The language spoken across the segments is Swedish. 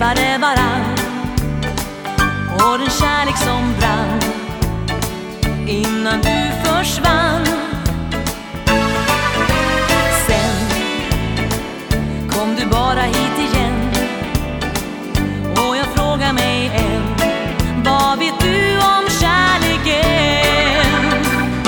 träffade varann, och den kärlek som brann innan du försvann. Sen kom du bara hit igen, och jag frågar mig än, vad vet du om kärleken?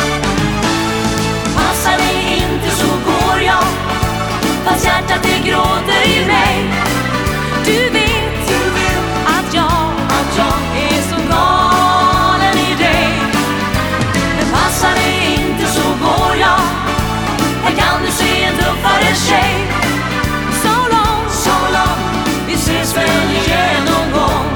Passar dig inte så går jag, fast hjärtat det gråter i mig. Du vet att jag är så galen i dig. Men passar dig inte så går jag, här kan du se en tuffare tjej. So long, vi ses väl igen någon gång.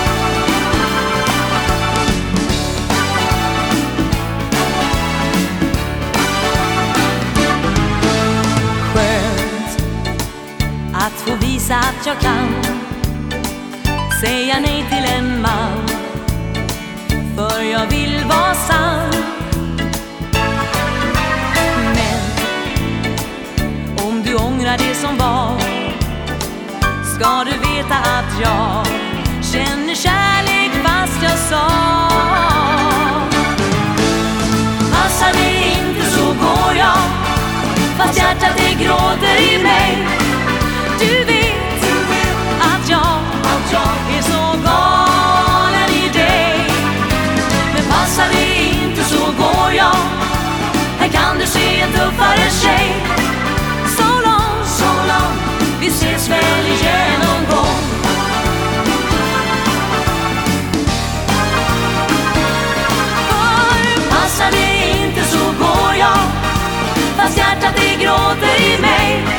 Skönt att få visa att jag kan säga nej till en man, för jag vill vara sann. Men om du ångrar det som var, ska du veta att jag känner kärlek fast jag sa. Passar det inte så går jag, fast hjärtat det gråter i mig. Du vet att jag är så galen i dig. Men passar det inte så går jag, här kan du se en tuffare tjej. So long, vi ses väl igen någon gång. Passar det inte så går jag, fast hjärtat det gråter i mig.